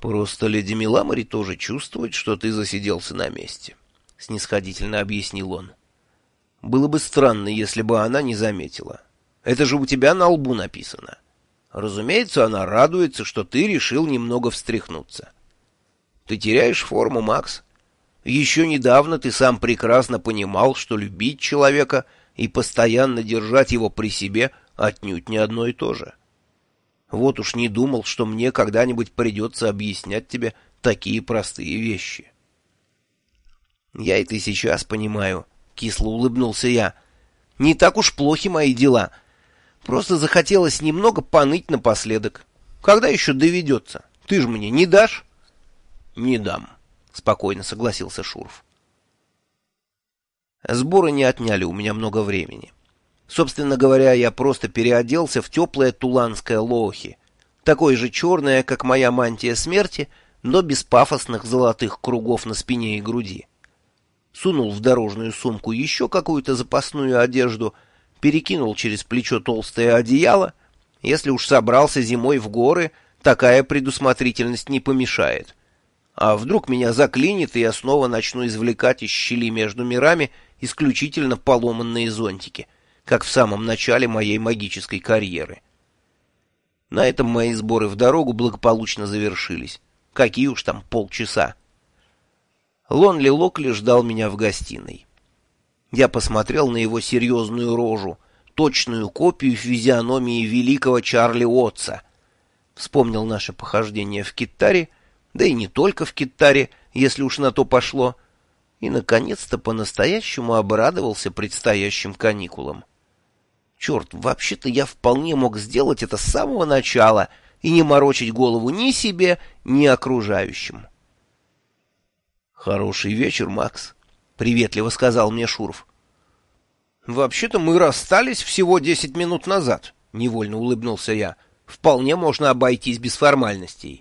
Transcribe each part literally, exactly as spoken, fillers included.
Просто леди Миламари тоже чувствует, что ты засиделся на месте, — снисходительно объяснил он. Было бы странно, если бы она не заметила. Это же у тебя на лбу написано. Разумеется, она радуется, что ты решил немного встряхнуться. Ты теряешь форму, Макс. Еще недавно ты сам прекрасно понимал, что любить человека и постоянно держать его при себе отнюдь не одно и то же. Вот уж не думал, что мне когда-нибудь придется объяснять тебе такие простые вещи. Я это и сейчас понимаю, — кисло улыбнулся я. Не так уж плохи мои дела. Просто захотелось немного поныть напоследок. Когда еще доведется? Ты же мне не дашь? Не дам, — спокойно согласился Шурф. Сборы не отняли у меня много времени. Собственно говоря, я просто переоделся в теплое туланское лохи, такое же черное, как моя мантия смерти, но без пафосных золотых кругов на спине и груди. Сунул в дорожную сумку еще какую-то запасную одежду, перекинул через плечо толстое одеяло. Если уж собрался зимой в горы, такая предусмотрительность не помешает. А вдруг меня заклинит, и я снова начну извлекать из щели между мирами исключительно поломанные зонтики, как в самом начале моей магической карьеры. На этом мои сборы в дорогу благополучно завершились. Какие уж там полчаса. Лонли Локли ждал меня в гостиной. Я посмотрел на его серьезную рожу, точную копию физиономии великого Чарли Уотса. Вспомнил наше похождение в Киттаре, да и не только в Киттаре, если уж на то пошло, и, наконец-то, по-настоящему обрадовался предстоящим каникулам. Черт, вообще-то я вполне мог сделать это с самого начала и не морочить голову ни себе, ни окружающим. «Хороший вечер, Макс», — приветливо сказал мне Шурф. «Вообще-то мы расстались всего десять минут назад», — невольно улыбнулся я. «Вполне можно обойтись без формальностей».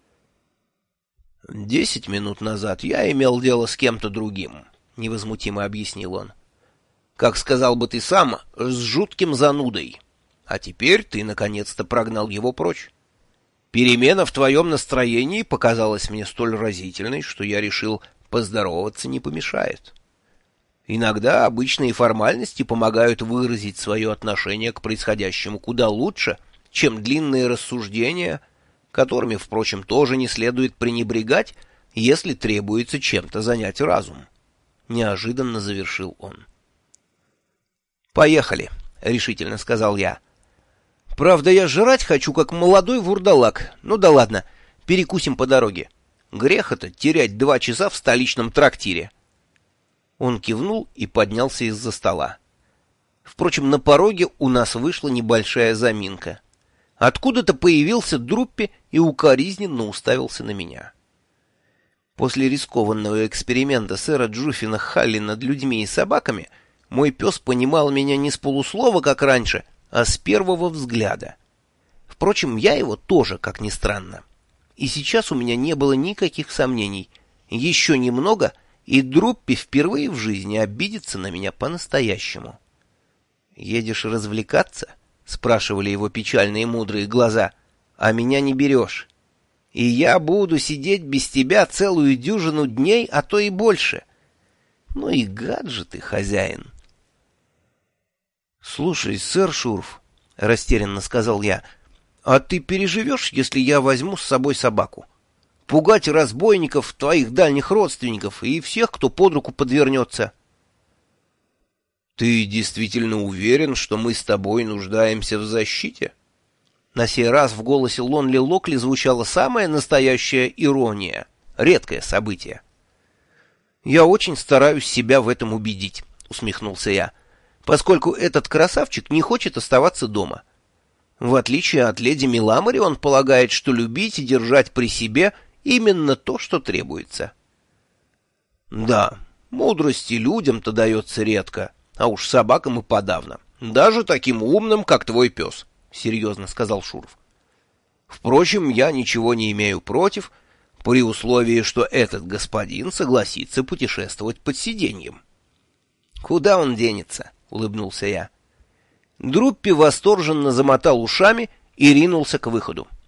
«Десять минут назад я имел дело с кем-то другим», — невозмутимо объяснил он. «Как сказал бы ты сам, с жутким занудой. А теперь ты наконец-то прогнал его прочь. Перемена в твоем настроении показалась мне столь разительной, что я решил, поздороваться не помешает. Иногда обычные формальности помогают выразить свое отношение к происходящему куда лучше, чем длинные рассуждения, которыми, впрочем, тоже не следует пренебрегать, если требуется чем-то занять разум. Неожиданно завершил он. «Поехали», — решительно сказал я. «Правда, я жрать хочу, как молодой вурдалак. Ну да ладно, перекусим по дороге. Грех это терять два часа в столичном трактире». Он кивнул и поднялся из-за стола. Впрочем, на пороге у нас вышла небольшая заминка. Откуда-то появился Друппи и укоризненно уставился на меня. После рискованного эксперимента сэра Джуффина Халли над людьми и собаками мой пес понимал меня не с полуслова, как раньше, а с первого взгляда. Впрочем, я его тоже, как ни странно. И сейчас у меня не было никаких сомнений. Еще немного, и Друппи впервые в жизни обидится на меня по-настоящему. «Едешь развлекаться?» — спрашивали его печальные мудрые глаза. «А меня не берешь. И я буду сидеть без тебя целую дюжину дней, а то и больше. Ну и гад же ты, хозяин». «Слушай, сэр Шурф», — растерянно сказал я, — «а ты переживешь, если я возьму с собой собаку? Пугать разбойников, твоих дальних родственников и всех, кто под руку подвернется». «Ты действительно уверен, что мы с тобой нуждаемся в защите?» На сей раз в голосе Лонли Локли звучала самая настоящая ирония, редкое событие. «Я очень стараюсь себя в этом убедить», — усмехнулся я, «поскольку этот красавчик не хочет оставаться дома. В отличие от леди Миламари, он полагает, что любить и держать при себе именно то, что требуется». «Да, мудрости людям-то дается редко, а уж собакам и подавно, даже таким умным, как твой пес», — серьезно сказал Шурф. «Впрочем, я ничего не имею против, при условии, что этот господин согласится путешествовать под сиденьем». «Куда он денется?» — улыбнулся я. Друппи восторженно замотал ушами и ринулся к выходу.